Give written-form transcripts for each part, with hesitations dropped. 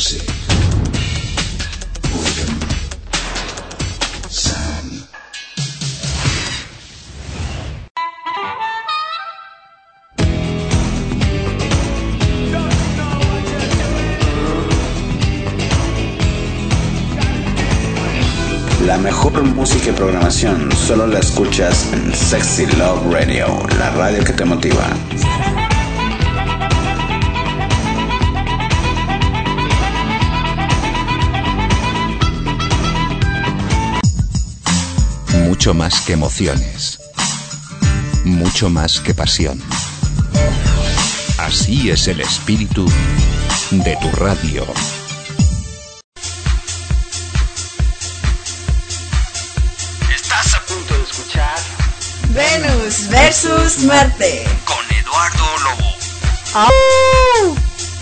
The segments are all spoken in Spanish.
music. Boredom. Sound. La mejor música y programación solo la escuchas en Sexy Love Radio, la radio que te motiva. Mucho más que emociones, mucho más que pasión. Así es el espíritu de tu radio. Estás a punto de escuchar Venus versus Marte con Eduardo Lobo. ¡Au!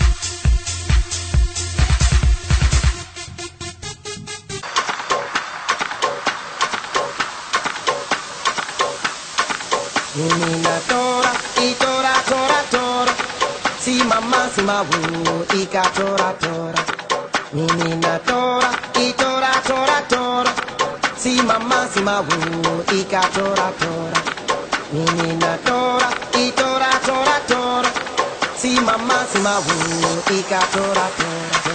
Menina tora, y tora, tora, tora. Si mamá, si mabu, y ka tora, tora. Menina tora, y tora, tora, tora. Si mamá, si mabu, y ka tora, tora. Menina tora, y tora, tora, tora. Si mamá, si mabu, y ka tora, tora.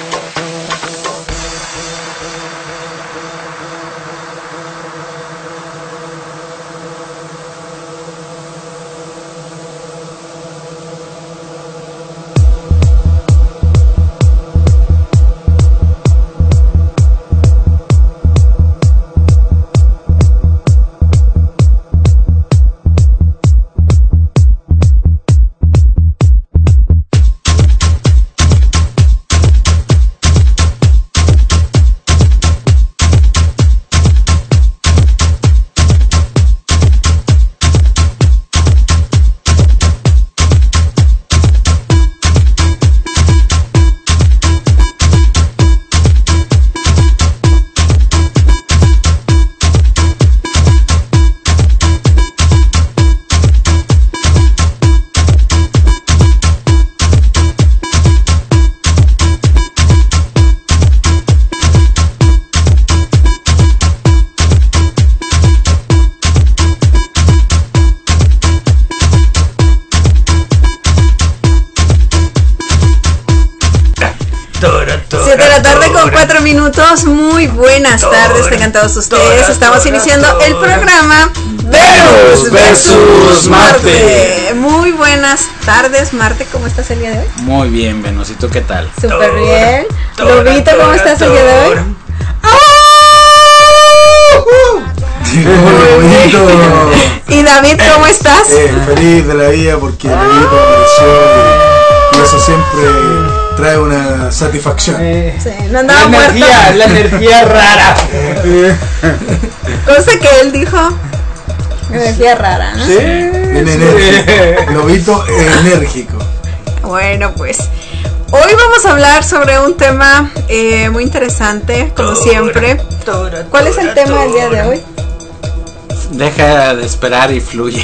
Muy buenas tardes, tengan todos ustedes. Estamos iniciando el programa Venus versus Marte. Muy buenas tardes, Marte. ¿Cómo estás el día de hoy? Muy bien, Venus. ¿Y tú qué tal? Súper bien. Lobito, ¿cómo estás el día de hoy? Muy bonito. ¿Y David, cómo estás? Feliz de la vida porque el bonito apareció y eso siempre trae una satisfacción. Sí, no andaba muerto. La energía rara. Cosa que él dijo. Energía rara, ¿no? Sí. Enérgico. Lobito enérgico. Bueno, pues hoy vamos a hablar sobre un tema muy interesante, como siempre. ¿Cuál es el tema del día de hoy? Deja de esperar y fluye.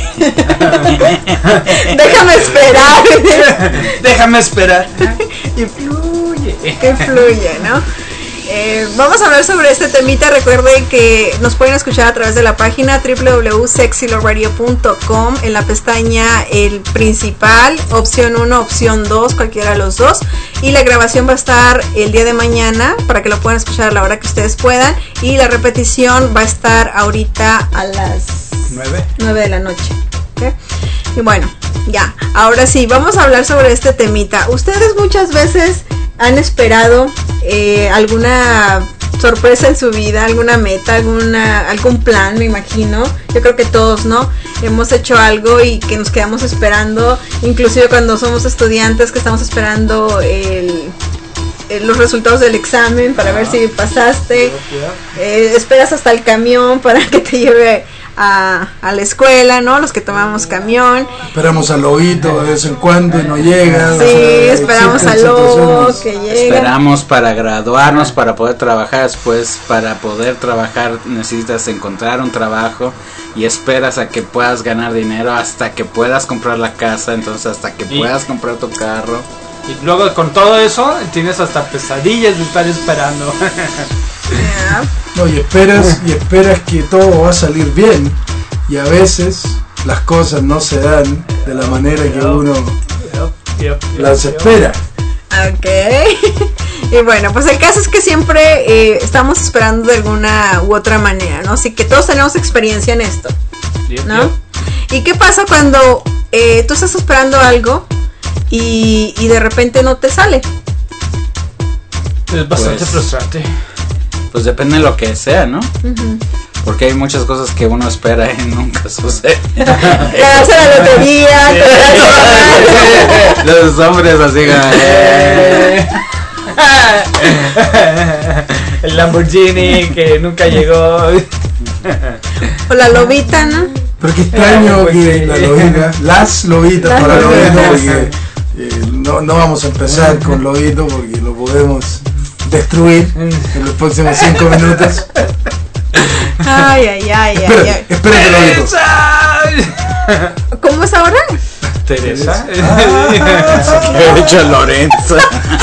Déjame esperar. Déjame esperar. Y fluye. Que fluye, ¿no? Vamos a hablar sobre este temita. Recuerden que nos pueden escuchar a través de la página www.sexyloveradio.com, en la pestaña el principal, opción 1, opción 2, cualquiera de los dos, y la grabación va a estar el día de mañana para que lo puedan escuchar a la hora que ustedes puedan, y la repetición va a estar ahorita a las 9 de la noche. ¿Okay? Y bueno, ya, ahora sí, vamos a hablar sobre este temita. Ustedes muchas veces han esperado alguna sorpresa en su vida, alguna meta, algún plan, me imagino. Yo creo que todos, ¿no? Hemos hecho algo y que nos quedamos esperando, inclusive cuando somos estudiantes, que estamos esperando los resultados del examen para ver si pasaste. Esperas hasta el camión para que te lleve a la escuela, ¿no? Los que tomamos camión. Esperamos al Lobito de vez en cuando y no llega. Sí, esperamos al Lobo que llegue. Esperamos para graduarnos, para poder trabajar después. Para poder trabajar necesitas encontrar un trabajo y esperas a que puedas ganar dinero hasta que puedas comprar la casa, entonces hasta que puedas comprar tu carro. Y luego con todo eso tienes hasta pesadillas de estar esperando. No, y esperas que todo va a salir bien, y a veces las cosas no se dan de la manera que uno las espera. Ok. Y bueno, pues el caso es que siempre estamos esperando de alguna u otra manera, ¿no? Así que todos tenemos experiencia en esto, ¿no? ¿Y qué pasa cuando tú estás esperando algo y de repente no te sale? Es bastante frustrante. Pues depende de lo que sea, ¿no? Porque hay muchas cosas que uno espera y nunca sucede. Ganarse la lotería, los hombres así el Lamborghini que nunca llegó. O la lobita, ¿no? Pero qué extraño que la lobita, las lobitas para lobito, porque no vamos a empezar con lobito porque lo podemos destruir en los próximos 5 minutos. Ay. Espérate, lobito. ¿Cómo es ahora? Teresa. ¿Qué he dicho Lorenza?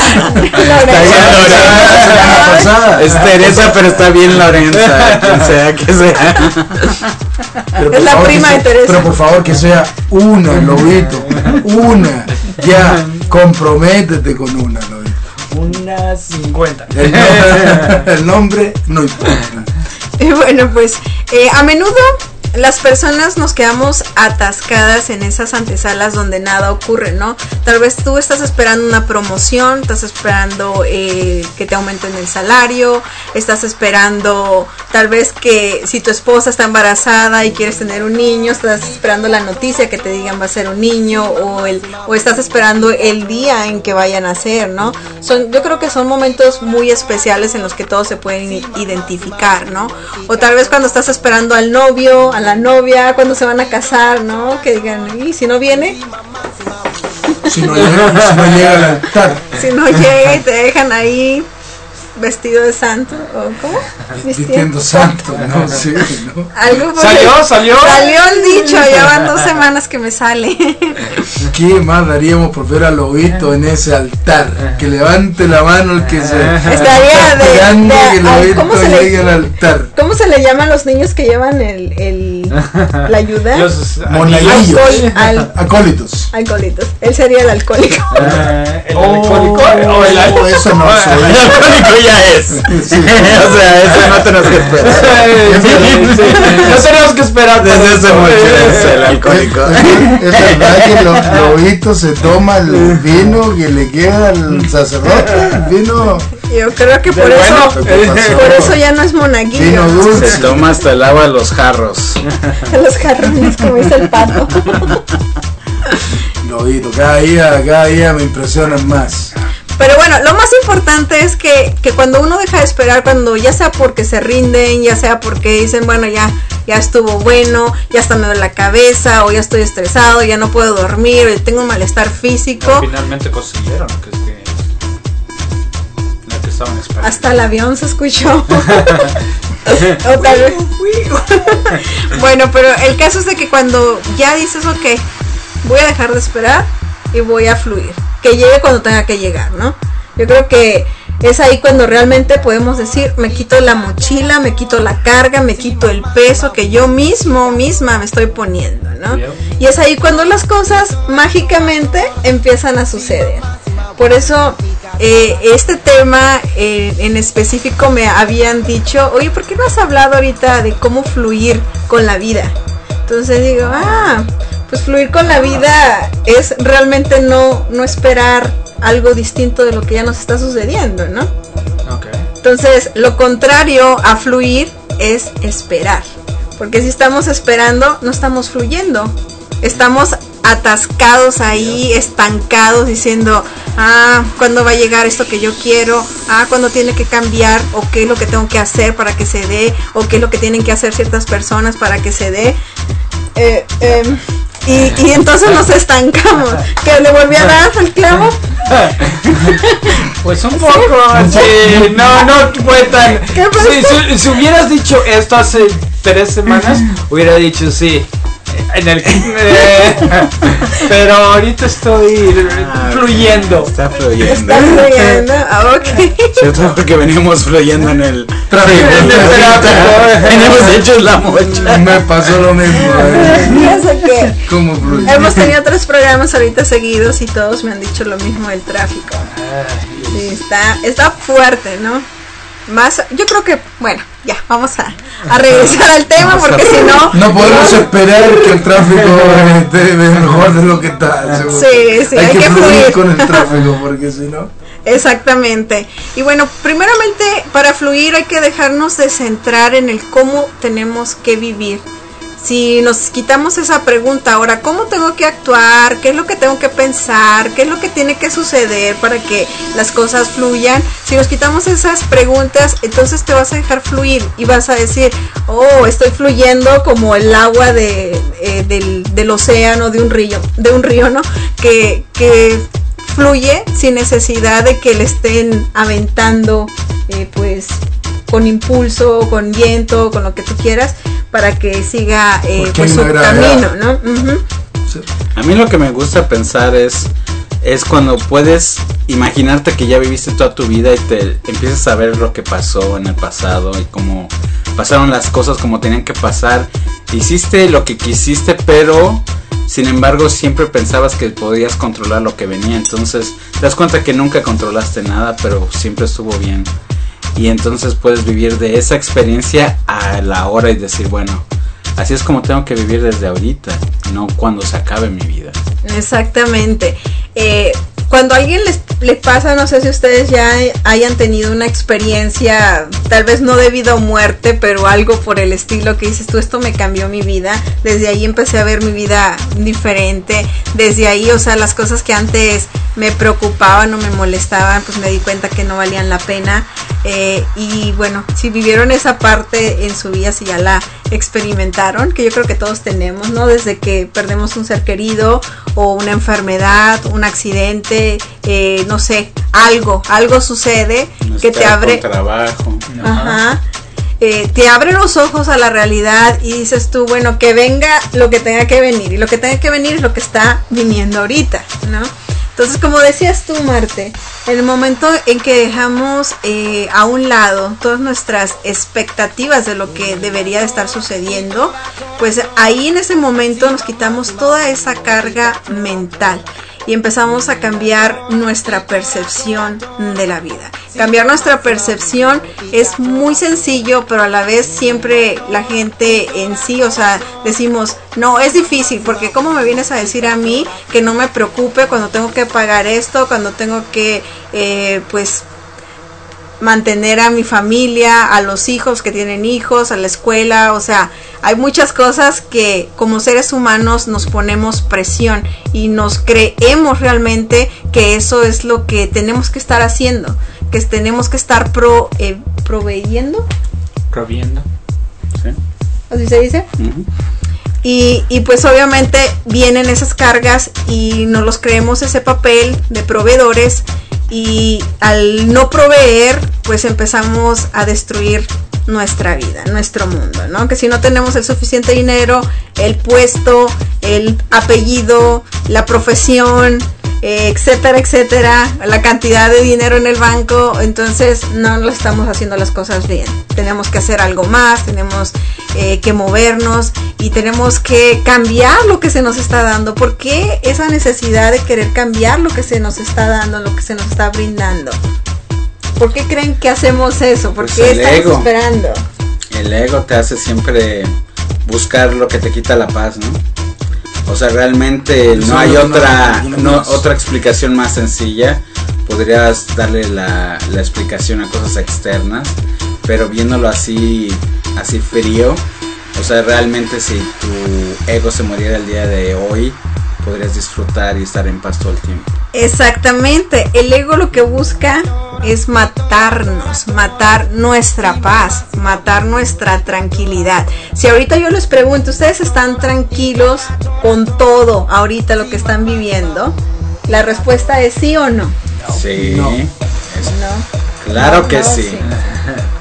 Es Teresa, pero está bien Lorenza. Quien sea que sea. Es la prima de Teresa. Pero por favor que sea una, lobito. Una. Ya, comprométete con una, lobito. Una 50. El nombre no importa. Y bueno, pues a menudo las personas nos quedamos atascadas en esas antesalas donde nada ocurre, ¿no? Tal vez tú estás esperando una promoción, estás esperando que te aumenten el salario, estás esperando tal vez que si tu esposa está embarazada y quieres tener un niño, estás esperando la noticia que te digan va a ser un niño, o estás esperando el día en que vayan a nacer, ¿no? Yo creo que son momentos muy especiales en los que todos se pueden identificar, ¿no? O tal vez cuando estás esperando al novio, a la novia, cuando se van a casar, ¿no? Que digan, ¿y si no viene? Si no llega al altar. Si no llega y te dejan ahí vestido de santo, ¿o cómo? Vistiendo santo, no sé, ¿no? Algo Salió el dicho, ya van 2 semanas que me sale. ¿Qué más daríamos por ver al lobito en ese altar? Que levante la mano el que se estaría esperando que el lobito llegue al altar. ¿Cómo se le llaman los niños que llevan la ayuda? Los monaguillos. Alcohólitos. Alcohólitos. Él sería el alcohólico. ¿El alcohólico? ¿O el alcohólico? Eso no soy. El alcohólico ya es. Sí. O sea, eso no tenemos que esperar. No tenemos que esperar. Desde ese momento es el alcohólico. Es verdad que los lobitos se toma el vino que le queda al sacerdote. El vino. Yo creo que por eso ya no es monaguillo. Vino dulce. Se toma hasta el agua de los jarros. Los jarrones, como dice el pato. Lobito, cada día me impresionan más. Pero bueno, lo más importante es que cuando uno deja de esperar, cuando ya sea porque se rinden, ya sea porque dicen, bueno, ya estuvo bueno, ya hasta me duele la cabeza, o ya estoy estresado, ya no puedo dormir, o tengo un malestar físico. Finalmente consiguieron lo que estaban esperando. Hasta el avión se escuchó. O tal vez. Bueno, pero el caso es de que cuando ya dices, ok, voy a dejar de esperar y voy a fluir, que llegue cuando tenga que llegar, ¿no? Yo creo que es ahí cuando realmente podemos decir, me quito la mochila, me quito la carga, me quito el peso que yo misma me estoy poniendo, ¿no? Y es ahí cuando las cosas mágicamente empiezan a suceder. Por eso este tema en específico me habían dicho, oye, ¿por qué no has hablado ahorita de cómo fluir con la vida? Entonces digo, pues fluir con la vida es realmente no esperar algo distinto de lo que ya nos está sucediendo, ¿no? Okay. Entonces, lo contrario a fluir es esperar. Porque si estamos esperando, no estamos fluyendo. Estamos atascados ahí, estancados, diciendo, ¿cuándo va a llegar esto que yo quiero? ¿Cuándo tiene que cambiar? ¿O qué es lo que tengo que hacer para que se dé? ¿O qué es lo que tienen que hacer ciertas personas para que se dé? Y entonces nos estancamos. ¿Que le volví a dar al clavo? Pues un poco, sí. No fue tan. ¿Qué pasó? Si hubieras dicho esto hace 3 semanas, hubiera dicho sí. en el pero ahorita estoy fluyendo. Está fluyendo. Está fluyendo. Ah, ok. Cierto, porque veníamos fluyendo en el Tráfico. Veníamos hechos la mocha. Me pasó lo mismo. Fíjense que ¿Cómo fluye? hemos tenido 3 programas ahorita seguidos y todos me han dicho lo mismo del tráfico. Sí, está fuerte, ¿no? Más, yo creo que, bueno, ya, vamos a regresar al tema porque si no... No podemos esperar que el tráfico esté mejor de lo que está. Sí, hay que fluir fluir con el tráfico porque si no... Exactamente. Y bueno, primeramente para fluir hay que dejarnos de centrar en el cómo tenemos que vivir. Si nos quitamos esa pregunta, ahora, ¿cómo tengo que actuar? ¿Qué es lo que tengo que pensar? ¿Qué es lo que tiene que suceder para que las cosas fluyan? Si nos quitamos esas preguntas, entonces te vas a dejar fluir y vas a decir, oh, estoy fluyendo como el agua del océano, de un río, ¿no? Que fluye sin necesidad de que le estén aventando, pues, con impulso, con viento, con lo que tú quieras, para que siga pues su camino, ¿no? Uh-huh. Sí. A mí lo que me gusta pensar es cuando puedes imaginarte que ya viviste toda tu vida y te empiezas a ver lo que pasó en el pasado y cómo pasaron las cosas como tenían que pasar. Hiciste lo que quisiste, pero sin embargo siempre pensabas que podías controlar lo que venía. Entonces te das cuenta que nunca controlaste nada, pero siempre estuvo bien. Y entonces puedes vivir de esa experiencia a la hora y decir, bueno, así es como tengo que vivir desde ahorita, no cuando se acabe mi vida. Exactamente. Cuando a alguien les pasa, no sé si ustedes ya hayan tenido una experiencia, tal vez no de vida o muerte, pero algo por el estilo que dices tú, esto me cambió mi vida, desde ahí empecé a ver mi vida diferente, desde ahí, o sea, las cosas que antes me preocupaban o me molestaban, pues me di cuenta que no valían la pena. Y bueno, si vivieron esa parte en su vida, si ya la experimentaron, que yo creo que todos tenemos, ¿no? Desde que perdemos un ser querido o una enfermedad, un accidente, no sé, algo sucede que te abre trabajo. Ajá. Te abre los ojos a la realidad y dices tú, bueno, que venga lo que tenga que venir, y lo que tenga que venir es lo que está viniendo ahorita, ¿no? Entonces, como decías tú, Marte, en el momento en que dejamos a un lado todas nuestras expectativas de lo que debería de estar sucediendo, pues ahí en ese momento nos quitamos toda esa carga mental y empezamos a cambiar nuestra percepción de la vida. Cambiar nuestra percepción es muy sencillo, pero a la vez siempre la gente en sí, o sea, decimos, no, es difícil, porque ¿cómo me vienes a decir a mí que no me preocupe cuando tengo que pagar esto, cuando tengo que, pues, mantener a mi familia, a los hijos que tienen hijos, a la escuela? O sea, hay muchas cosas que como seres humanos nos ponemos presión y nos creemos realmente que eso es lo que tenemos que estar haciendo, que tenemos que estar proveyendo. ¿Sí? ¿Así se dice? Uh-huh. Y pues obviamente vienen esas cargas y nos los creemos ese papel de proveedores, y al no proveer pues empezamos a destruir nuestra vida, nuestro mundo, ¿no? Que si no tenemos el suficiente dinero, el puesto, el apellido, la profesión, etcétera, etcétera, la cantidad de dinero en el banco, entonces no lo estamos haciendo las cosas bien. Tenemos que hacer algo más, tenemos que movernos y tenemos que cambiar lo que se nos está dando. ¿Por qué esa necesidad de querer cambiar lo que se nos está dando, lo que se nos está brindando? ¿Por qué creen que hacemos eso? ¿Por qué estamos esperando? El ego te hace siempre buscar lo que te quita la paz, ¿no? O sea, realmente no hay otra explicación más sencilla. Podrías darle la explicación a cosas externas, pero viéndolo así frío, o sea, realmente si tu ego se muriera el día de hoy, podrías disfrutar y estar en paz todo el tiempo. Exactamente, el ego lo que busca es matarnos, matar nuestra paz, matar nuestra tranquilidad. Si ahorita yo les pregunto, ¿ustedes están tranquilos con todo ahorita lo que están viviendo? La respuesta es sí o no. Sí. No. Claro que sí.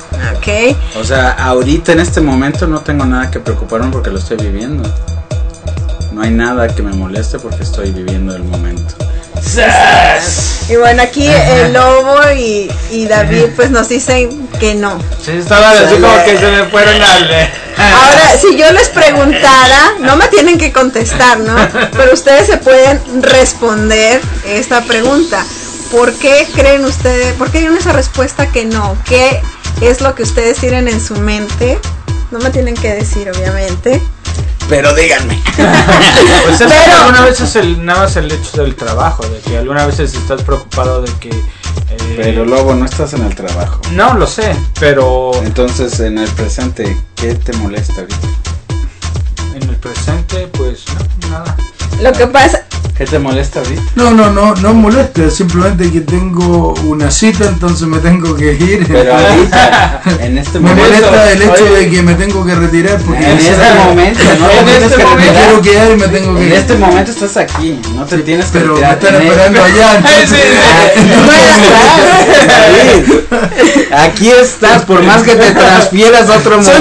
Ok. O sea, ahorita en este momento no tengo nada que preocuparme porque lo estoy viviendo. no hay nada que me moleste porque estoy viviendo el momento. Y bueno, aquí el Lobo y David pues nos dicen que no. Sí, estaban así como que se me fueron al... Ahora, si yo les preguntara, no me tienen que contestar, ¿no? Pero ustedes se pueden responder esta pregunta. ¿Por qué creen ustedes, por qué dieron esa respuesta que no? ¿Qué es lo que ustedes tienen en su mente? No me tienen que decir, obviamente. Pero díganme. Pues es que alguna vez es nada más el hecho del trabajo, de que algunas veces estás preocupado de que... Pero Lobo, no estás en el trabajo. No, lo sé, pero... Entonces, en el presente, ¿qué te molesta ahorita? En el presente, pues no, nada. Lo que pasa... ¿Qué te molesta ahorita? No molesta, simplemente que tengo una cita, entonces me tengo que ir. Pero ahorita, en este me momento... molesta el hecho de que me tengo que retirar porque en este momento, no en tienes este que momento. me retirar. quiero quedar y me tengo que En ir. este momento estás aquí, no te tienes que pero me retirar. están esperando allá, entonces, Aquí estás, por más que te transfieras a otro momento.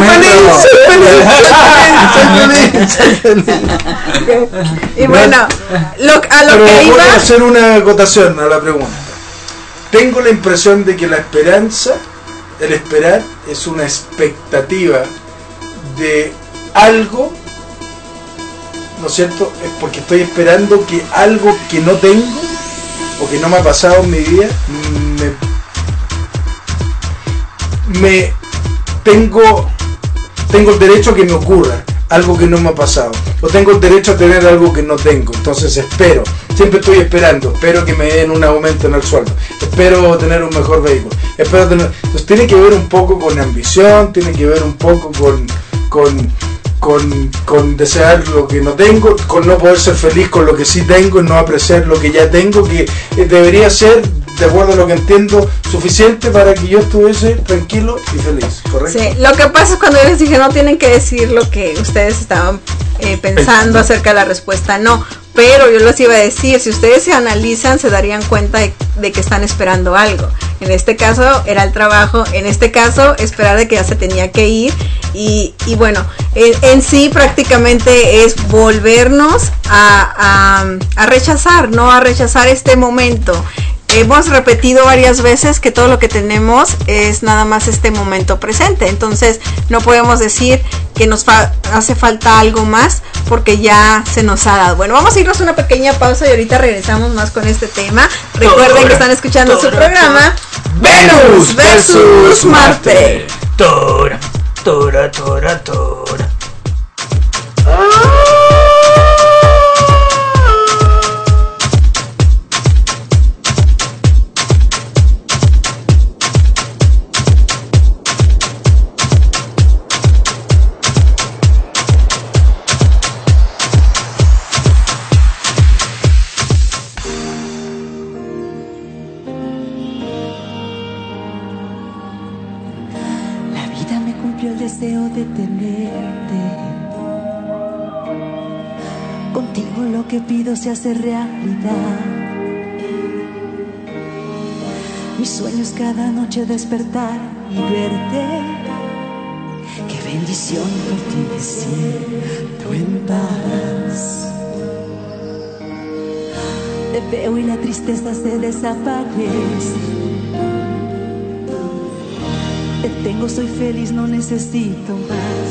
soy feliz. Y bueno, a lo Pero que voy iba... a hacer una acotación a la pregunta. Tengo la impresión de que la esperanza, el esperar, es una expectativa de algo, ¿no es cierto? Es porque estoy esperando que algo que no tengo o que no me ha pasado en mi vida tengo el derecho a que me ocurra algo que no me ha pasado, o tengo el derecho a tener algo que no tengo, entonces espero, siempre estoy esperando, espero que me den un aumento en el sueldo, espero tener un mejor vehículo, entonces tiene que ver un poco con ambición, tiene que ver un poco con desear lo que no tengo, con no poder ser feliz con lo que sí tengo y no apreciar lo que ya tengo, que debería ser, de acuerdo a lo que entiendo, suficiente para que yo estuviese tranquilo y feliz, ¿correcto? Sí, lo que pasa es cuando yo les dije no tienen que decir lo que ustedes estaban pensando acerca de la respuesta, no, pero yo les iba a decir, si ustedes se analizan se darían cuenta de que están esperando algo. En este caso era el trabajo, en este caso esperar de que ya se tenía que ir y bueno, en sí prácticamente es volvernos a rechazar, ¿no? A rechazar este momento. Hemos repetido varias veces que todo lo que tenemos es nada más este momento presente, entonces no podemos decir que nos hace falta algo más porque ya se nos ha dado. Bueno, vamos a irnos a una pequeña pausa y ahorita regresamos más con este tema. Recuerden que están escuchando su programa Venus versus Marte. Tora, tora, tora, tora. Deseo de tenerte contigo, lo que pido se hace realidad. Mi sueño es cada noche despertar y verte. Qué bendición por ti me siento en paz. Te veo y la tristeza se desaparece. Te tengo, soy feliz, no necesito más.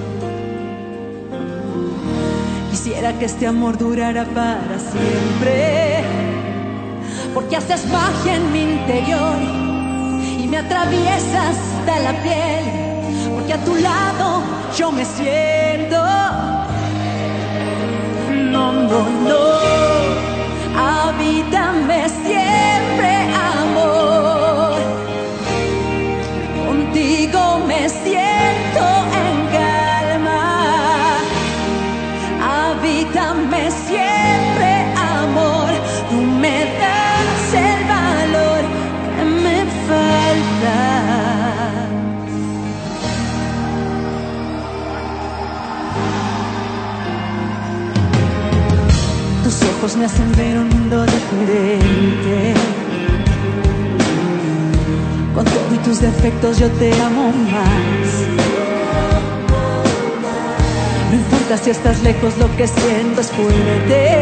Quisiera que este amor durara para siempre, porque haces magia en mi interior y me atraviesas de la piel, porque a tu lado yo me siento. No, no, no, habítame siempre, amor. Contigo me siento en calma. Habítame siempre, amor. Tú me das el valor que me falta. Tus ojos me hacen ver un mundo diferente. Con todo y tus defectos yo te amo más. No importa importa si estás lejos, lo que siento es fuerte.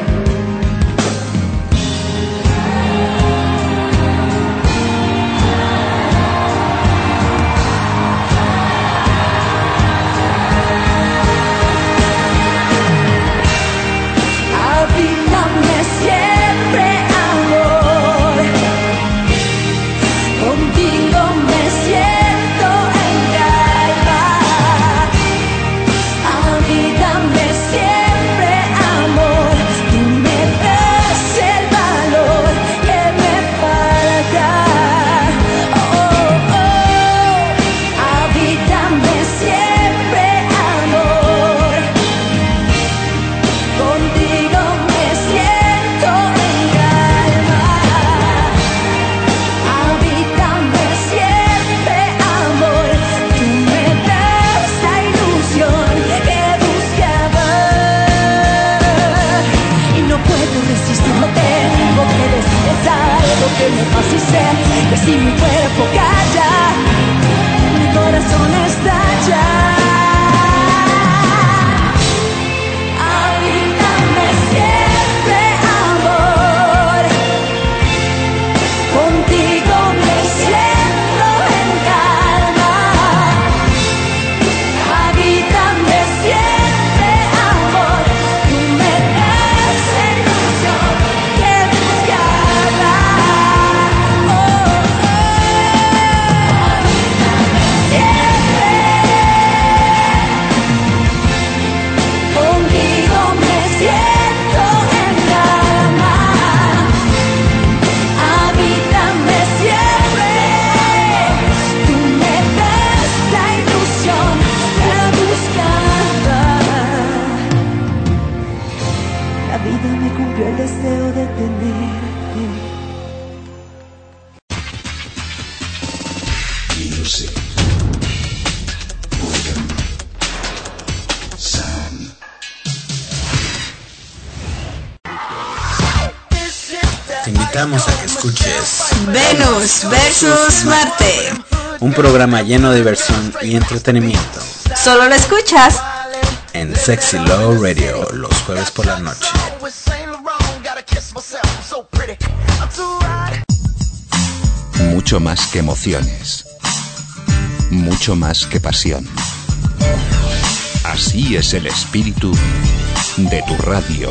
Habítame siempre, amor. Contigo me siento en calma. Habítame siempre, amor. Tú me das el valor que me falta. Oh, oh, oh. Habítame siempre, amor. Contigo me siento en calma. Habítame siempre, amor. Tú me das la ilusión que buscaba. Y no puedo resistirlo, tengo que decir, es algo que me pasa y sé que si mi cuerpo calla, mi corazón estalla. Habítame siempre, amor. Contigo me siento en calma. Habítame siempre, amor. Tú me das la ilusión que buscaba. Oh, oh. Habítame siempre. Contigo me siento en calma. Habítame siempre. Tú me das la ilusión que buscaba. La vida me cumplió el deseo de tenerte. Music. Rhythm. Sound. Te invitamos a que escuches Venus versus Marte. un programa lleno de diversión y entretenimiento Solo lo escuchas en Sexy Love Radio los jueves por la noche. Mucho más que emociones. Mucho más que pasión. Así es el espíritu de tu radio.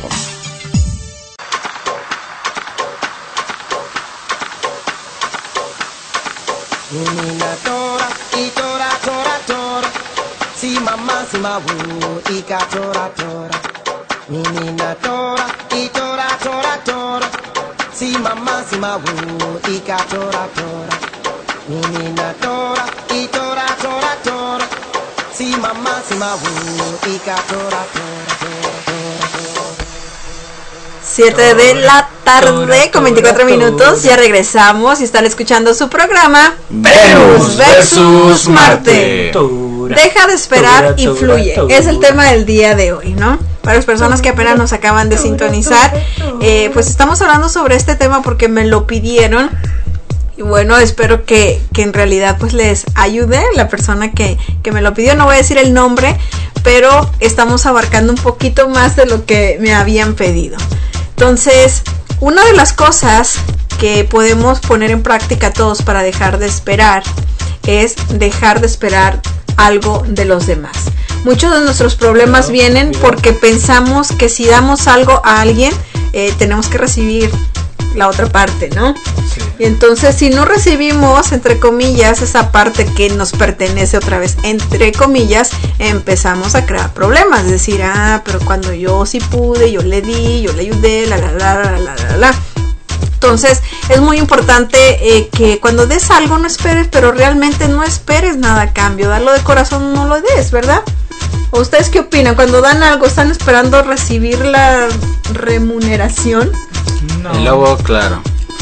Menina tora, y tora, tora, tora. Si mamá, si ma wu, y ka tora, tora. Menina tora, y tora, tora, tora. Si mamá, si ma wu, y ka tora, tora. Menina tora, y tora, tora, tora. Si mamá, si ma wu, y ka tora, tora, tora, tora. 7 de la tarde con 24 minutos. Ya regresamos y están escuchando su programa Venus versus Marte. Deja de esperar y fluye. Es el tema del día de hoy, ¿no? Para las personas que apenas nos acaban de sintonizar, pues estamos hablando sobre este tema porque me lo pidieron. Y bueno, espero que en realidad pues les ayude la persona que me lo pidió. No voy a decir el nombre, pero estamos abarcando un poquito más de lo que me habían pedido. Entonces, una de las cosas que podemos poner en práctica todos para dejar de esperar es dejar de esperar algo de los demás. Muchos de nuestros problemas vienen porque pensamos que si damos algo a alguien, tenemos que recibir la otra parte, ¿no? Sí. Y entonces si no recibimos, entre comillas, esa parte que nos pertenece otra vez, entre comillas, empezamos a crear problemas. Es decir, pero cuando yo sí pude, yo le di, yo le ayudé, la. Entonces es muy importante que cuando des algo no esperes, pero realmente no esperes nada a cambio. Darlo de corazón, no lo des, ¿verdad? ¿O ustedes qué opinan? Cuando dan algo, ¿están esperando recibir la remuneración? No. El lobo, claro.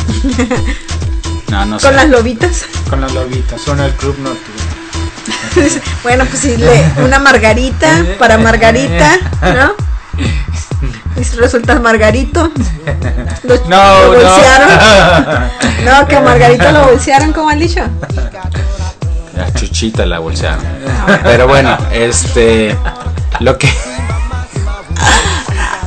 No sé. ¿Con las lobitas? Con las lobitas, son el club nocturno. Bueno, pues sí, una margarita para Margarita, ¿no? Y si resulta Margarito. Lo bolsearon. No, que a Margarito lo bolsearon, como han dicho. La Chuchita la bolsearon. Pero bueno, lo que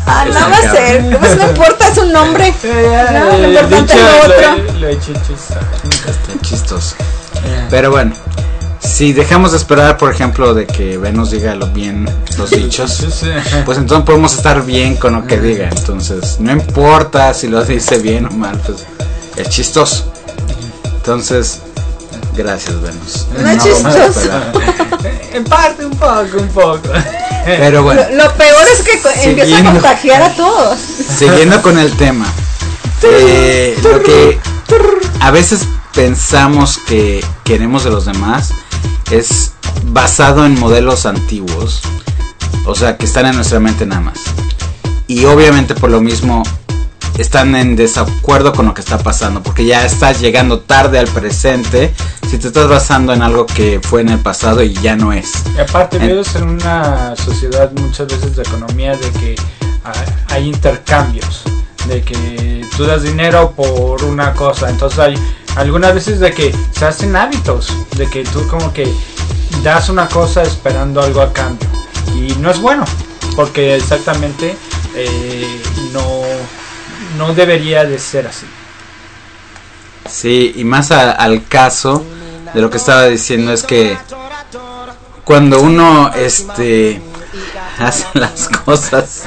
No va a ser, pues no importa, es un nombre. No, lo importante es lo otro. Lo he hecho chistoso. Pero bueno, si dejamos de esperar, por ejemplo, de que Venus diga lo bien los dichos, pues entonces podemos estar bien con lo que diga. Entonces, no importa si lo dice bien o mal, pues es chistoso. Entonces, gracias, Venus. No es chistoso. En parte, un poco. Pero bueno. Lo peor es que empieza a contagiar a todos. Siguiendo con el tema. Lo que a veces pensamos que queremos de los demás es basado en modelos antiguos, o sea, que están en nuestra mente nada más. Y obviamente por lo mismo están en desacuerdo con lo que está pasando, porque ya estás llegando tarde al presente si te estás basando en algo que fue en el pasado y ya no es. Y aparte vivimos en una sociedad muchas veces de economía de que hay intercambios, de que tú das dinero por una cosa, entonces hay algunas veces de que se hacen hábitos, de que tú como que das una cosa esperando algo a cambio, y no es bueno, porque exactamente no debería de ser así. Sí, y más al caso de lo que estaba diciendo es que cuando uno hace las cosas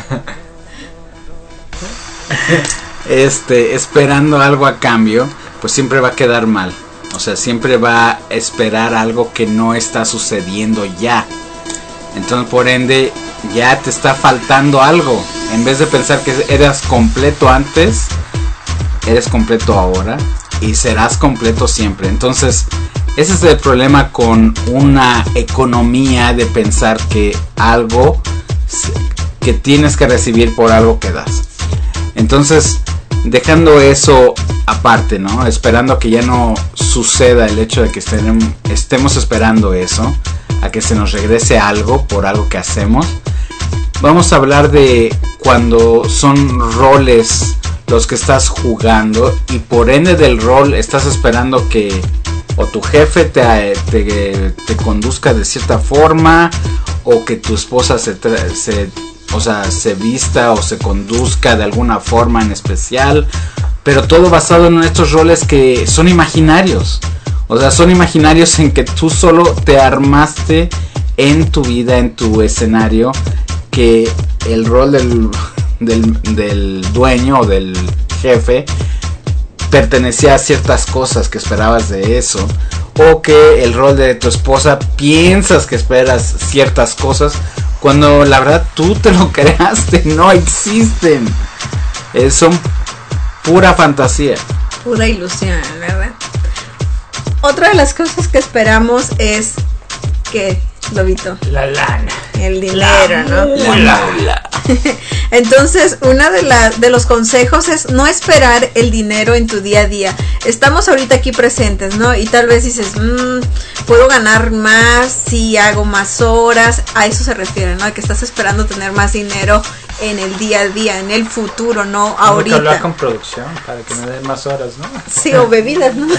esperando algo a cambio, pues siempre va a quedar mal. O sea, siempre va a esperar algo que no está sucediendo ya. Entonces, por ende, ya te está faltando algo. En vez de pensar que eras completo antes, eres completo ahora y serás completo siempre. Entonces, ese es el problema con una economía de pensar que algo que tienes que recibir por algo que das. Entonces, dejando eso aparte, ¿no? Esperando que ya no suceda el hecho de que estemos esperando eso, a que se nos regrese algo por algo que hacemos. Vamos a hablar de cuando son roles los que estás jugando y por ende del rol estás esperando que o tu jefe te conduzca de cierta forma, o que tu esposa se vista o se conduzca de alguna forma en especial, pero todo basado en estos roles que son imaginarios. O sea, son imaginarios en que tú solo te armaste en tu vida, en tu escenario, que el rol del dueño o del jefe pertenecía a ciertas cosas que esperabas de eso, o que el rol de tu esposa piensas que esperas ciertas cosas cuando la verdad tú te lo creaste, no existen, son pura fantasía, pura ilusión, ¿verdad? Otra de las cosas que esperamos es que, Lobito, la lana, el dinero, ¿no? La. Entonces, una de los consejos es no esperar el dinero en tu día a día. Estamos ahorita aquí presentes, ¿no? Y tal vez dices, puedo ganar más si hago más horas. A eso se refiere, ¿no? A que estás esperando tener más dinero en el día a día, en el futuro, no ahorita. Tengo que hablar con producción para que me den más horas, ¿no? Sí, o bebidas, ¿no?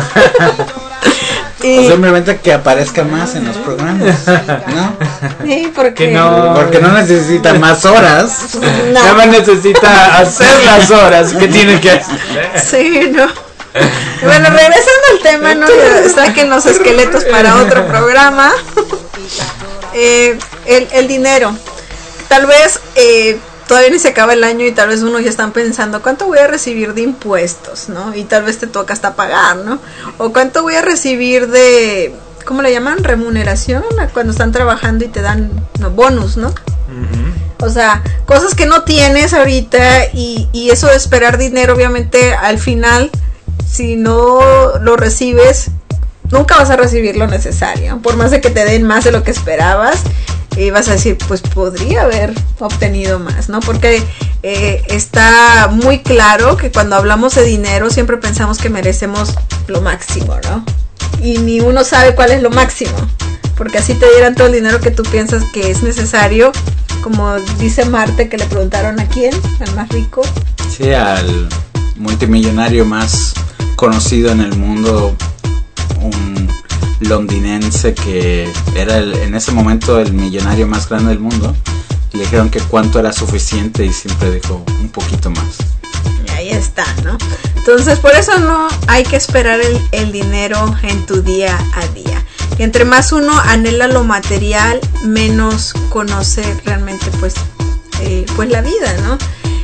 O simplemente que aparezca más en los programas, ¿no? Sí, porque no necesita más horas. No. Nada más necesita hacer las horas que tiene que hacer. Sí, no. Bueno, regresando al tema, ¿no? Saquen los esqueletos para otro programa. El dinero. Tal vez todavía ni se acaba el año y tal vez uno ya están pensando cuánto voy a recibir de impuestos, ¿no? Y tal vez te toca hasta pagar, ¿no? O cuánto voy a recibir de, ¿cómo le llaman? Remuneración, cuando están trabajando y te dan bonus, ¿no? O sea, cosas que no tienes ahorita y eso de esperar dinero, obviamente al final, si no lo recibes, nunca vas a recibir lo necesario. Por más de que te den más de lo que esperabas, vas a decir, pues podría haber obtenido más, ¿no? Porque está muy claro que cuando hablamos de dinero siempre pensamos que merecemos lo máximo, ¿no? Y ni uno sabe cuál es lo máximo, porque así te dieran todo el dinero que tú piensas que es necesario, como dice Marte, que le preguntaron a quién, al más rico. Sí, al multimillonario más conocido en el mundo, un londinense que era en ese momento el millonario más grande del mundo, Le dijeron que cuánto era suficiente y siempre dijo un poquito más. Y ahí está, ¿no? Entonces por eso no hay que esperar el dinero en tu día a día. Y entre más uno anhela lo material, menos conoce realmente pues la vida, ¿no?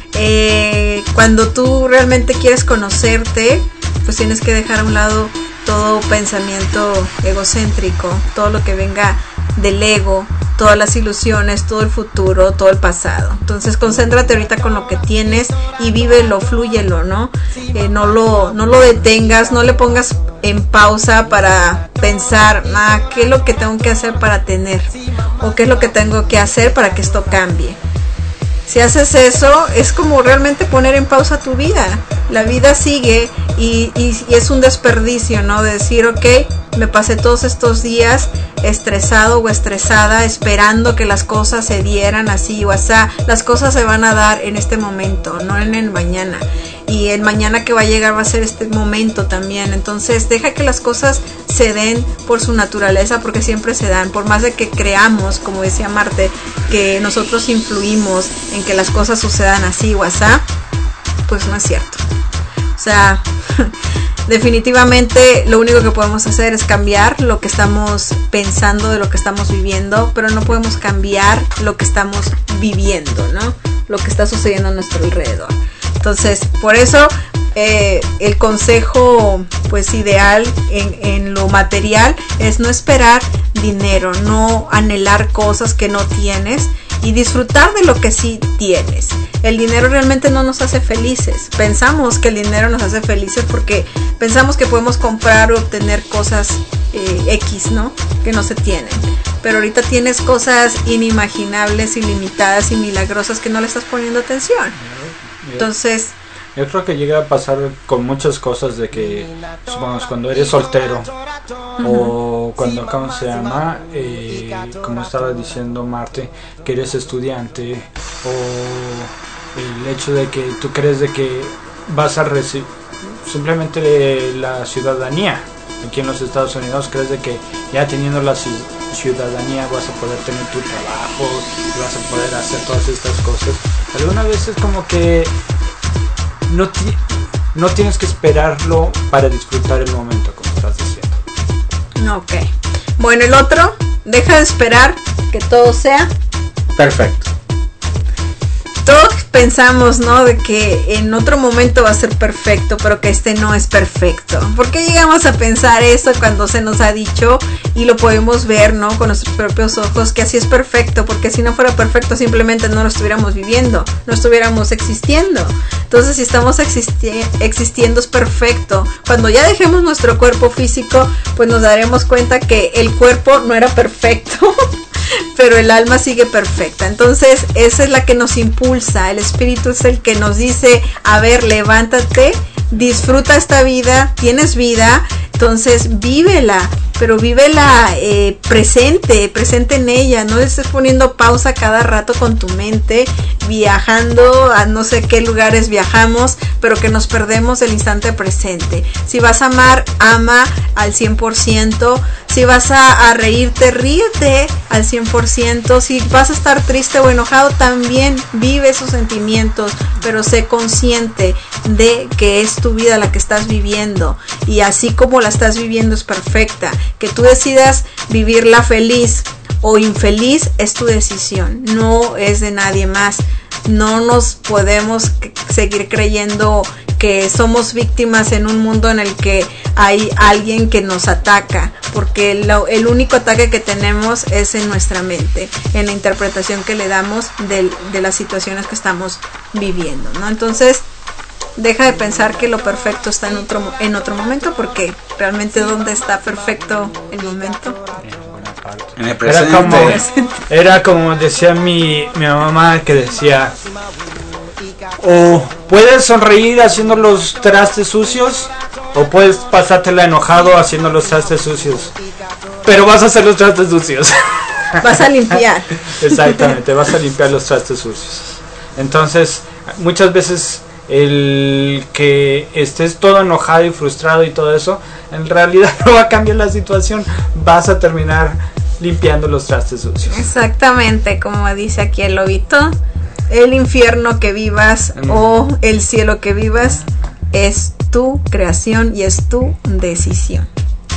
Cuando tú realmente quieres conocerte, pues tienes que dejar a un lado todo pensamiento egocéntrico, todo lo que venga del ego, todas las ilusiones, todo el futuro, todo el pasado. Entonces concéntrate ahorita con lo que tienes y vívelo, flúyelo, ¿no? No lo detengas, no le pongas en pausa para pensar, ¿qué es lo que tengo que hacer para tener? ¿O qué es lo que tengo que hacer para que esto cambie? Si haces eso, es como realmente poner en pausa tu vida. La vida sigue y es un desperdicio, ¿no? De decir, ok, me pasé todos estos días estresado o estresada esperando que las cosas se dieran así o así. Las cosas se van a dar en este momento, no en el mañana. Y el mañana que va a llegar va a ser este momento también. Entonces deja que las cosas se den por su naturaleza, porque siempre se dan. Por más de que creamos, como decía Marte, que nosotros influimos en que las cosas sucedan así o así, pues no es cierto. O sea, definitivamente lo único que podemos hacer es cambiar lo que estamos pensando de lo que estamos viviendo, pero no podemos cambiar lo que estamos viviendo, ¿no? Lo que está sucediendo a nuestro alrededor. Entonces, por eso el consejo pues ideal en lo material es no esperar dinero, no anhelar cosas que no tienes y disfrutar de lo que sí tienes. El dinero realmente no nos hace felices. Pensamos que el dinero nos hace felices porque pensamos que podemos comprar o obtener cosas X, ¿no? Que no se tienen. Pero ahorita tienes cosas inimaginables, ilimitadas y milagrosas que no le estás poniendo atención. Entonces, yo creo que llega a pasar con muchas cosas de que, supongamos, cuando eres soltero o cuando, ¿cómo se llama? Como estaba diciendo Marte, que eres estudiante, o el hecho de que tú crees de que vas a recibir simplemente la ciudadanía. Aquí en los Estados Unidos crees de que ya teniendo la ciudadanía vas a poder tener tu trabajo y vas a poder hacer todas estas cosas. Algunas veces como que no tienes que esperarlo para disfrutar el momento, como estás diciendo. Ok. Bueno, el otro, deja de esperar que todo sea perfecto. Todos pensamos, ¿no? De que en otro momento va a ser perfecto, pero que este no es perfecto. ¿Por qué llegamos a pensar eso cuando se nos ha dicho y lo podemos ver, ¿no? Con nuestros propios ojos, que así es perfecto, porque si no fuera perfecto simplemente no lo estuviéramos viviendo, no estuviéramos existiendo. Entonces, si estamos existiendo es perfecto. Cuando ya dejemos nuestro cuerpo físico, pues nos daremos cuenta que el cuerpo no era perfecto. Pero el alma sigue perfecta. Entonces esa es la que nos impulsa. El espíritu es el que nos dice, a ver, levántate, disfruta esta vida, tienes vida, entonces vívela, pero vívela presente en ella. No le estés poniendo pausa cada rato con tu mente, viajando a no sé qué lugares viajamos, pero que nos perdemos el instante presente. Si vas a amar, ama al 100%. Si vas a reírte, ríete al 100%. Si vas a estar triste o enojado, también vive esos sentimientos, pero sé consciente de que es tu vida la que estás viviendo, y así como la estás viviendo es perfecta. Que tú decidas vivirla feliz o infeliz es tu decisión, no es de nadie más. No nos podemos seguir creyendo que somos víctimas en un mundo en el que hay alguien que nos ataca, porque el único ataque que tenemos es en nuestra mente, en la interpretación que le damos de las situaciones que estamos viviendo, ¿no? Entonces, deja de pensar que lo perfecto está en otro momento, porque realmente ¿dónde está perfecto el momento? En el presente. Era como decía mi mamá, que decía, o puedes sonreír haciendo los trastes sucios, o puedes pasártela enojado haciendo los trastes sucios, pero vas a hacer los trastes sucios. Vas a limpiar. Exactamente, vas a limpiar los trastes sucios. Entonces, muchas veces el que estés todo enojado y frustrado y todo eso, en realidad no va a cambiar la situación. Vas a terminar limpiando los trastes sucios. Exactamente, como dice aquí el lobito, el infierno que vivas o el cielo que vivas es tu creación y es tu decisión.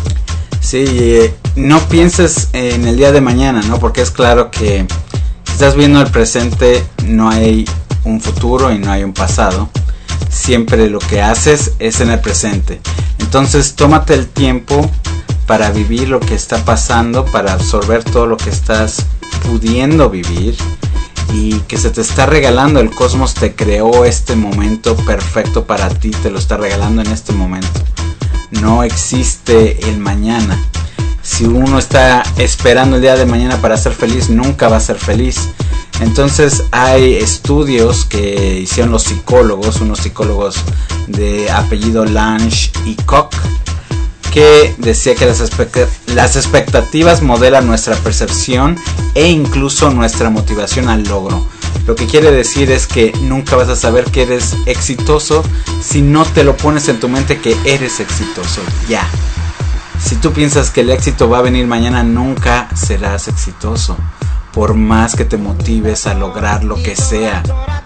Sí, no pienses en el día de mañana, ¿no? Porque es claro que si estás viendo el presente, no hay un futuro y no hay un pasado. Siempre lo que haces es en el presente. Entonces tómate el tiempo para vivir lo que está pasando, para absorber todo lo que estás pudiendo vivir y que se te está regalando. El cosmos te creó este momento perfecto para ti, te lo está regalando en este momento. No existe el mañana. Si uno está esperando el día de mañana para ser feliz, nunca va a ser feliz. Entonces hay estudios que hicieron los psicólogos, unos psicólogos de apellido Lange y Koch, que decía que las expectativas modelan nuestra percepción e incluso nuestra motivación al logro. Lo que quiere decir es que nunca vas a saber que eres exitoso si no te lo pones en tu mente que eres exitoso ya. Si tú piensas que el éxito va a venir mañana, nunca serás exitoso. Por más que te motives a lograr lo que sea,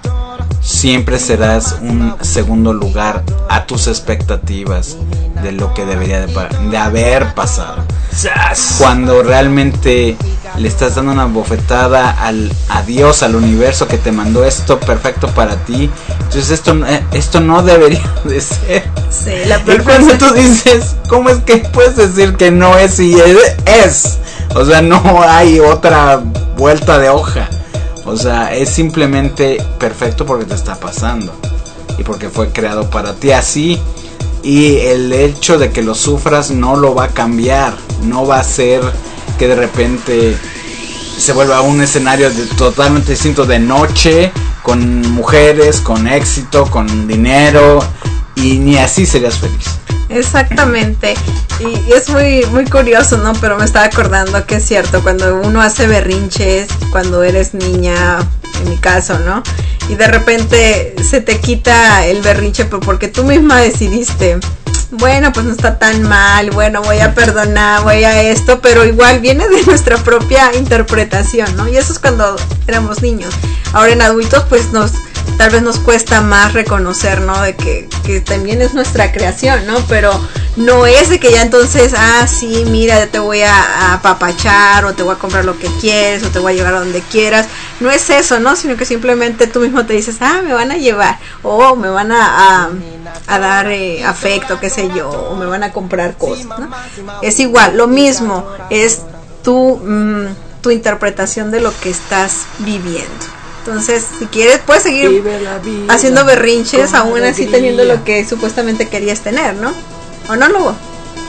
siempre serás un segundo lugar a tus expectativas de lo que debería de haber pasado. Cuando realmente le estás dando una bofetada a Dios, al universo que te mandó esto perfecto para ti, entonces esto no debería de ser. Sí, y cuando tú dices, ¿cómo es que puedes decir que no es y es? O sea, no hay otra vuelta de hoja. O sea, es simplemente perfecto porque te está pasando y porque fue creado para ti así. Y el hecho de que lo sufras no lo va a cambiar. No va a ser que de repente se vuelva un escenario totalmente distinto de noche, con mujeres, con éxito, con dinero, y ni así serías feliz. Exactamente, y es muy muy curioso, ¿no? Pero me estaba acordando que es cierto, cuando uno hace berrinches, cuando eres niña, en mi caso, ¿no? Y de repente se te quita el berrinche porque tú misma decidiste, bueno, pues no está tan mal, bueno, voy a perdonar, voy a esto, pero igual viene de nuestra propia interpretación, ¿no? Y eso es cuando éramos niños. Ahora en adultos, pues tal vez nos cuesta más reconocer, ¿no? De que también es nuestra creación, ¿no? Pero no es de que ya entonces, sí, mira, ya te voy a apapachar, o te voy a comprar lo que quieres, o te voy a llevar a donde quieras. No es eso, ¿no? Sino que simplemente tú mismo te dices, me van a llevar, o me van a dar afecto, qué sé yo, o me van a comprar cosas, ¿no? Es igual, lo mismo, es tu interpretación de lo que estás viviendo. Entonces, si quieres, puedes seguir haciendo berrinches, aún así teniendo lo que supuestamente querías tener, ¿no? ¿O no, Lobo?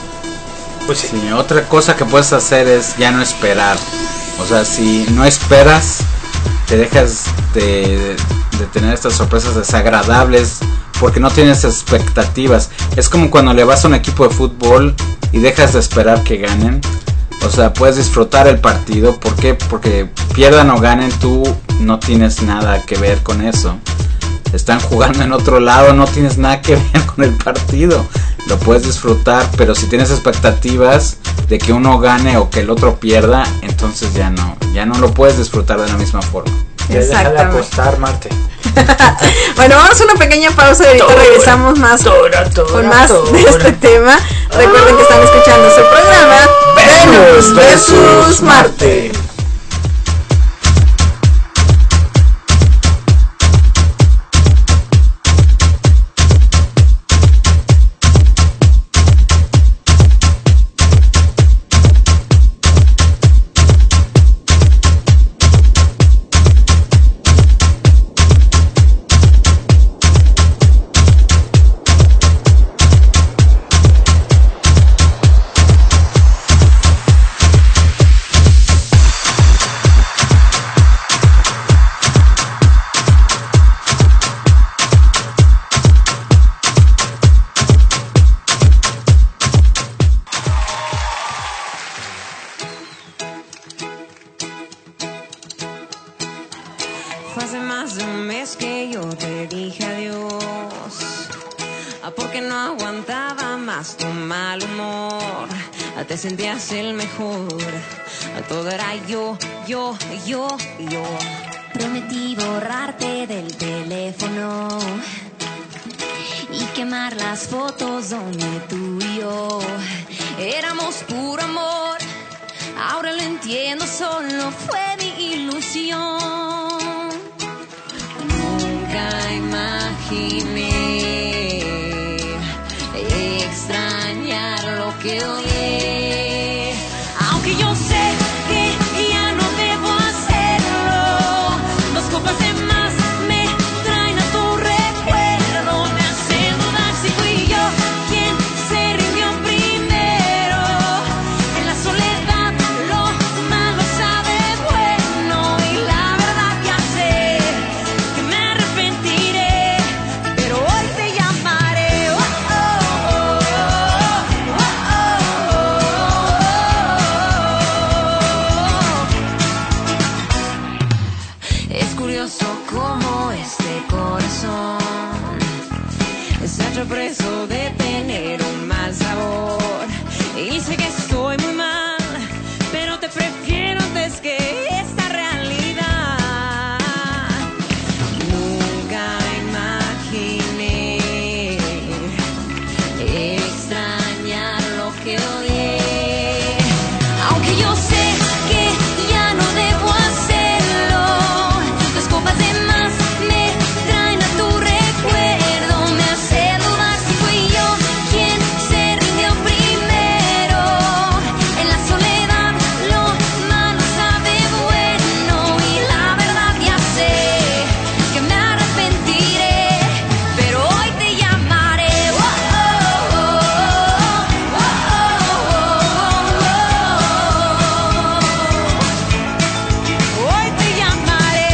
Pues sí, otra cosa que puedes hacer es ya no esperar. O sea, si no esperas, te dejas de tener estas sorpresas desagradables porque no tienes expectativas. Es como cuando le vas a un equipo de fútbol y dejas de esperar que ganen. O sea, puedes disfrutar el partido. ¿Por qué? Porque pierdan o ganen, tú no tienes nada que ver con eso. Están jugando en otro lado, no tienes nada que ver con el partido. Lo puedes disfrutar, pero si tienes expectativas de que uno gane o que el otro pierda, entonces ya no lo puedes disfrutar de la misma forma. Ya deja de apostar, Marte. Bueno, vamos a una pequeña pausa y ahorita regresamos más con más de este tema. Recuerden que están escuchando su programa Venus versus Marte. cambiabas tu mal humor, te sentías el mejor, todo era yo. Prometí borrarte del teléfono y quemar las fotos donde tú y yo éramos puro amor. Ahora lo entiendo, solo fue mi ilusión. Nunca imaginé extrañar lo que odié, aunque yo sé que ya no debo hacerlo. Dos copas de más me traen a tu recuerdo, me hacen dudar si fui yo quien se rindió primero. En la soledad lo malo sabe bueno, y la verdad ya sé que me arrepentiré, pero hoy te llamaré. Es curioso cómo este corazón se ha hecho preso de tener un mal sabor, y sé que estoy muy mal, pero te prefiero antes que esta realidad. Nunca imaginé extrañar lo que odié, aunque yo sé que ya no debo hacerlo. Dos copas de más me traen a tu recuerdo, me hace dudar si fui yo quien se rindió primero. En la soledad lo malo sabe bueno, y la verdad ya sé que me arrepentiré, pero hoy te llamaré. Hoy te llamaré.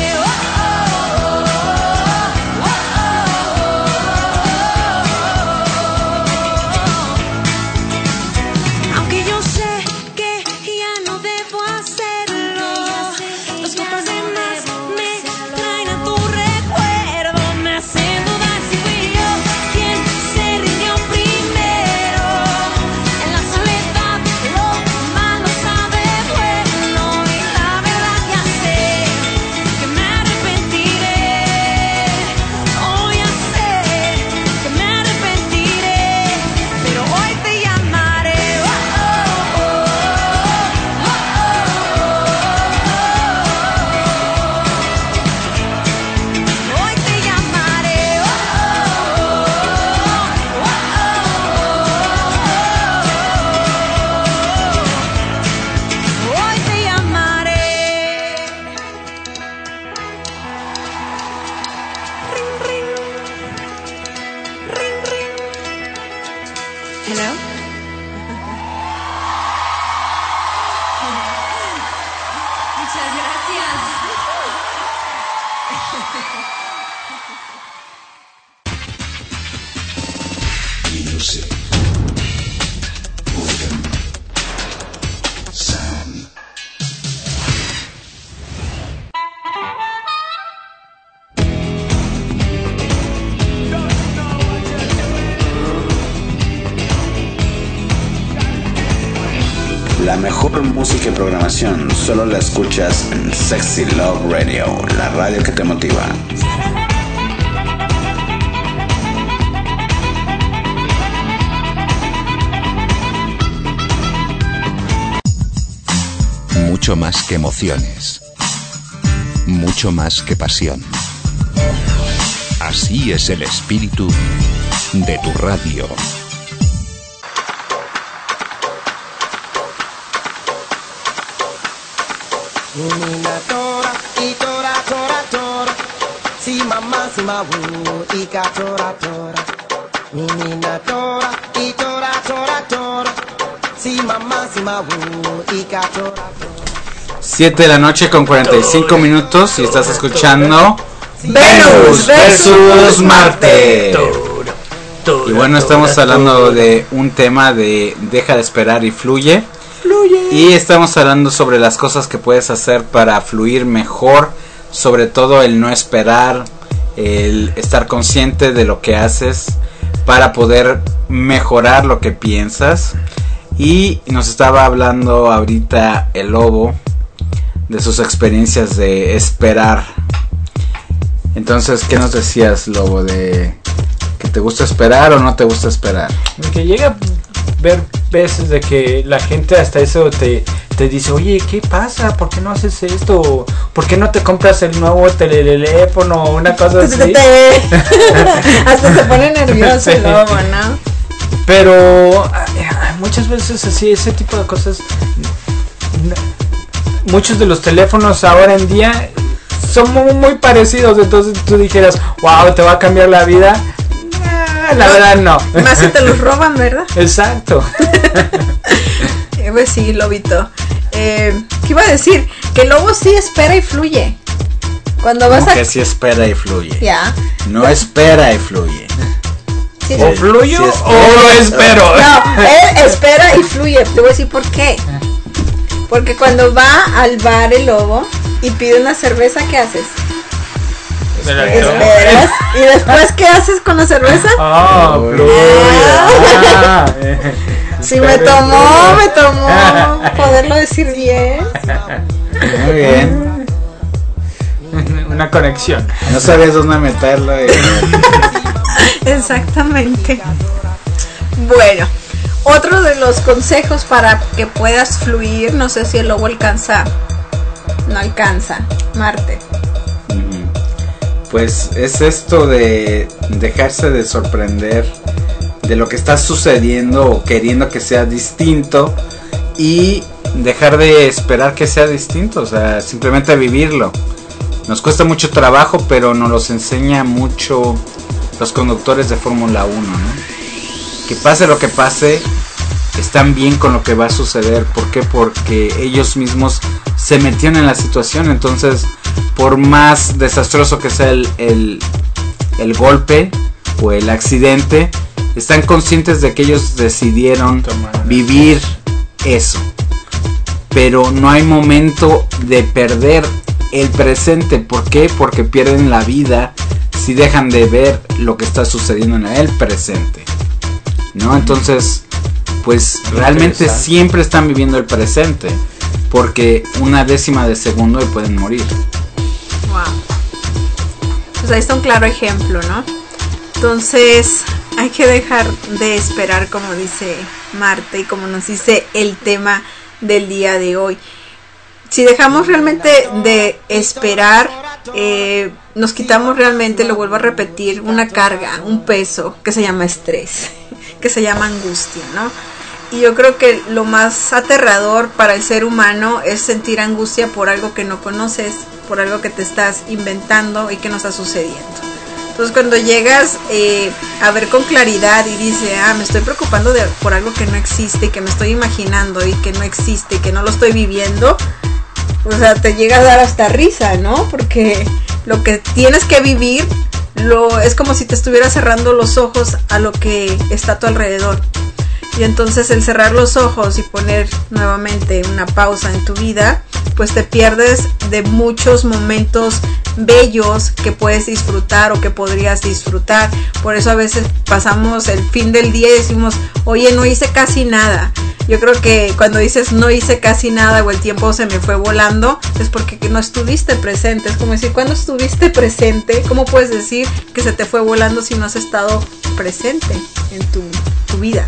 Aunque yo sé que ya no debo hacerlo, dos copas de más me traen a tu recuerdo, me hacen dudar si fui yo quien se rindió primero. En la soledad lo malo sabe bueno, y la verdad ya sé que me arrepentiré. Oh, ya sé que me arrepentiré, pero hoy te llamaré. Hoy te llamaré. Hoy te llamaré. Ring, ring. Ring, ring. Hello. Muchas gracias. Music. Rhythm. Sound. La mejor música y programación solo la escuchas en Sexy Love Radio, la radio que te motiva. Mucho más que emociones. Mucho más que pasión. Así es el espíritu de tu radio. Menina tora, y tora, tora, tora. Si mamá, si ma wu, y ka tora, tora. Menina tora, y tora, tora, tora. Si mamá, si ma wu, y ka tora, tora. 7 de la noche con 45 minutos y estás escuchando Venus versus Marte. Y bueno, estamos hablando de un tema de deja de esperar y fluye. Y estamos hablando sobre las cosas que puedes hacer para fluir mejor, sobre todo el no esperar, el estar consciente de lo que haces para poder mejorar lo que piensas. Y nos estaba hablando ahorita el lobo de sus experiencias de esperar. Entonces, ¿qué nos decías, lobo? ¿De que te gusta esperar o no te gusta esperar? Que llega a ver veces de que la gente hasta eso te dice, oye, ¿qué pasa? ¿Por qué no haces esto? ¿Por qué no te compras el nuevo teléfono o una cosa así? Hasta se pone nervioso el lobo, ¿no? Pero muchas veces así, ese tipo de cosas, muchos de los teléfonos ahora en día son muy parecidos, entonces tú dijeras, wow, te va a cambiar la vida. La verdad no. Más si te los roban, ¿verdad? Exacto. Pues sí, lobito. ¿Qué iba a decir? Que el lobo sí espera y fluye. Cuando vas que sí espera y fluye. Ya. No espera y fluye. Sí, o fluyo o lo espero. No, él espera y fluye. Te voy a decir por qué. Porque cuando va al bar el lobo y pide una cerveza, ¿qué haces? Esperas. ¿Y después qué haces con la cerveza? Si me tomó poderlo decir bien. Muy bien. Una conexión. No sabías dónde meterlo. Exactamente. Bueno, otro de los consejos para que puedas fluir, no sé si el lobo no alcanza, Marte. Pues es esto de dejarse de sorprender de lo que está sucediendo o queriendo que sea distinto y dejar de esperar que sea distinto, o sea, simplemente vivirlo. Nos cuesta mucho trabajo, pero nos los enseña mucho los conductores de Fórmula 1, ¿no? Que pase lo que pase, están bien con lo que va a suceder. ¿Por qué? Porque ellos mismos se metieron en la situación. Entonces, por más desastroso que sea el golpe o el accidente, están conscientes de que ellos decidieron vivir eso. Pero no hay momento de perder el presente. ¿Por qué? Porque pierden la vida si dejan de ver lo que está sucediendo en el presente, ¿no? Entonces, pues realmente siempre están viviendo el presente, porque una décima de segundo y pueden morir. Wow. Pues ahí está un claro ejemplo, ¿no? Entonces, hay que dejar de esperar, como dice Marte y como nos dice el tema del día de hoy. Si dejamos realmente de esperar, nos quitamos realmente, lo vuelvo a repetir, una carga, un peso que se llama estrés, que se llama angustia, ¿no? Y yo creo que lo más aterrador para el ser humano es sentir angustia por algo que no conoces, por algo que te estás inventando y que no está sucediendo. Entonces cuando llegas a ver con claridad y dices, me estoy preocupando por algo que no existe, que me estoy imaginando y que no existe, que no lo estoy viviendo, o sea, te llega a dar hasta risa, ¿no? Porque lo que tienes que vivir es como si te estuvieras cerrando los ojos a lo que está a tu alrededor. Y entonces el cerrar los ojos y poner nuevamente una pausa en tu vida, pues te pierdes de muchos momentos bellos que puedes disfrutar o que podrías disfrutar. Por eso a veces pasamos el fin del día y decimos, oye, no hice casi nada. Yo creo que cuando dices no hice casi nada o el tiempo se me fue volando, es porque no estuviste presente. Es como decir, ¿cuándo estuviste presente? ¿Cómo puedes decir que se te fue volando si no has estado presente en tu vida?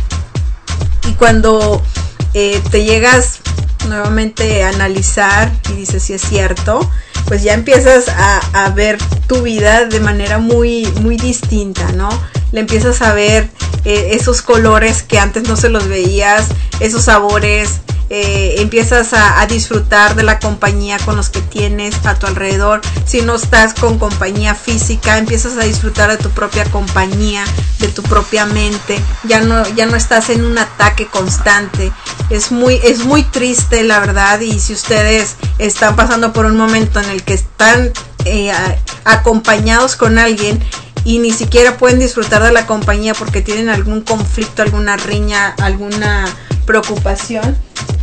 Y cuando te llegas nuevamente a analizar y dices si es cierto, pues ya empiezas a ver tu vida de manera muy, muy distinta, ¿no? Le empiezas a ver esos colores que antes no se los veías, esos sabores, empiezas a disfrutar de la compañía con los que tienes a tu alrededor. Si no estás con compañía física, empiezas a disfrutar de tu propia compañía, de tu propia mente. Ya no estás en un ataque constante. Es muy triste, la verdad, y si ustedes están pasando por un momento en el que están acompañados con alguien y ni siquiera pueden disfrutar de la compañía porque tienen algún conflicto, alguna riña, alguna preocupación,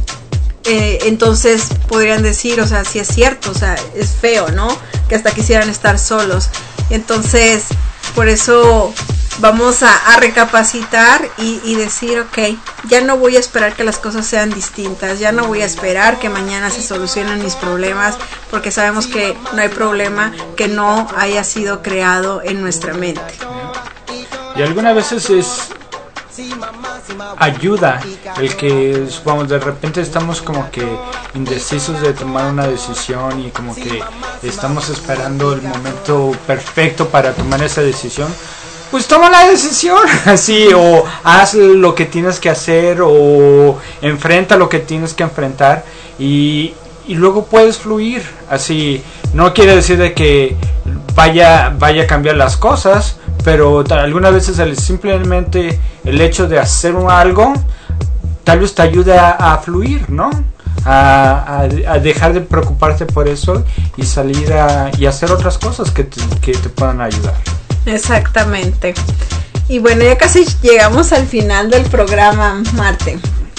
entonces podrían decir, o sea, sí es cierto, o sea, es feo, ¿no? Que hasta quisieran estar solos. Entonces, por eso vamos a recapacitar y decir, ok, ya no voy a esperar que las cosas sean distintas, ya no voy a esperar que mañana se solucionen mis problemas, porque sabemos que no hay problema que no haya sido creado en nuestra mente. Y algunas veces es ayuda el que, supongamos, de repente estamos como que indecisos de tomar una decisión y como que estamos esperando el momento perfecto para tomar esa decisión. Pues toma la decisión, así, o haz lo que tienes que hacer, o enfrenta lo que tienes que enfrentar, y luego puedes fluir, así. No quiere decir de que vaya a cambiar las cosas, pero algunas veces simplemente el hecho de hacer algo tal vez te ayude a fluir, ¿no? A dejar de preocuparte por eso y salir y hacer otras cosas que te puedan ayudar. Exactamente. Y bueno, ya casi llegamos al final del programa, Marte.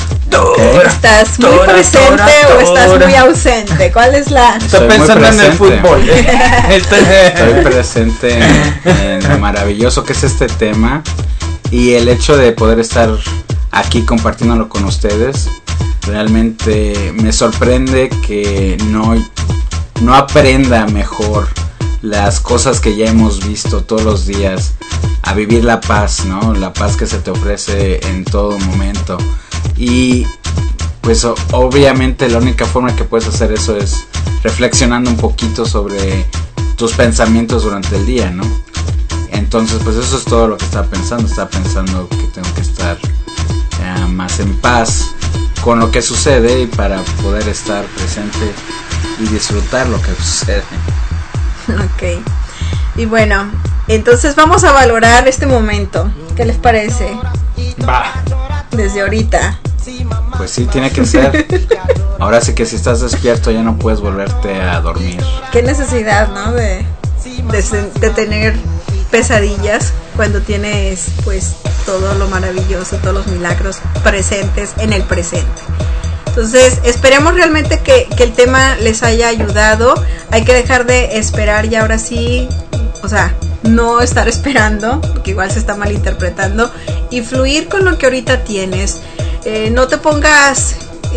¿Estás muy presente o estás muy ausente? ¿Cuál es la...? Estoy pensando en el fútbol. Estoy presente en lo maravilloso que es este tema y el hecho de poder estar aquí compartiéndolo con ustedes. Realmente me sorprende que no aprenda mejor las cosas que ya hemos visto todos los días, a vivir la paz, ¿no? La paz que se te ofrece en todo momento. Y pues obviamente la única forma que puedes hacer eso es reflexionando un poquito sobre tus pensamientos durante el día, ¿no? Entonces pues eso es todo lo que estaba pensando que tengo que estar más en paz con lo que sucede y para poder estar presente y disfrutar lo que sucede. Ok, y bueno, entonces vamos a valorar este momento. ¿Qué les parece? Va. Desde ahorita. Pues sí, tiene que ser. Ahora sí que si estás despierto ya no puedes volverte a dormir. Qué necesidad, ¿no? De tener pesadillas cuando tienes pues todo lo maravilloso, todos los milagros presentes en el presente. Entonces esperemos realmente que el tema les haya ayudado. Hay que dejar de esperar y ahora sí, o sea, no estar esperando, porque igual se está malinterpretando, y fluir con lo que ahorita tienes. No te pongas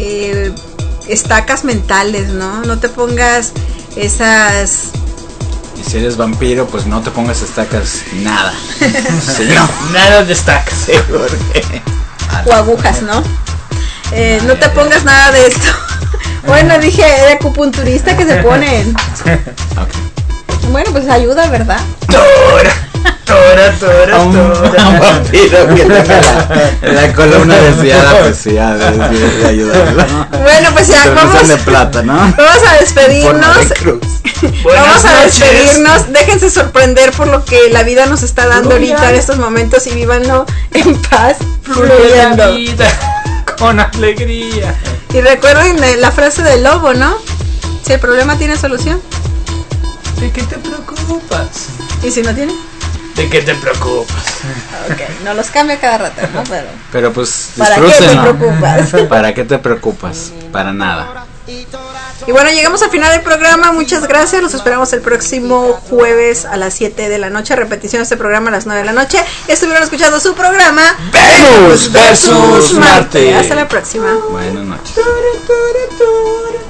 estacas mentales, ¿no? No te pongas esas... Y si eres vampiro, pues no te pongas estacas nada. Sí, no. Nada de estacas. Sí, porque... O agujas, ¿no? No te pongas nada de esto. Bueno, dije de acupunturista que se ponen. Okay. Bueno, pues ayuda, ¿verdad? Tora. Un vampiro que tenga la columna desviada, pues sí, de ayudarlo. Bueno, pues ya vamos de plata, ¿no? Vamos a despedirnos. Vamos a despedirnos. Déjense sorprender por lo que la vida nos está dando ahorita en estos momentos y vívanlo en paz, fluyendo. Con alegría. Y recuerden la frase del lobo, ¿no? Si el problema tiene solución, ¿de qué te preocupas? ¿Y si no tiene? ¿De qué te preocupas? Ok, no los cambia cada rato, ¿no? Pero pues ¿para qué te preocupas? ¿Para qué te preocupas? Para nada. Y bueno, llegamos al final del programa. Muchas gracias. Los esperamos el próximo jueves a las 7 de la noche. Repetición de este programa a las 9 de la noche. Estuvieron escuchando su programa Venus versus Marte. Hasta la próxima. Buenas noches.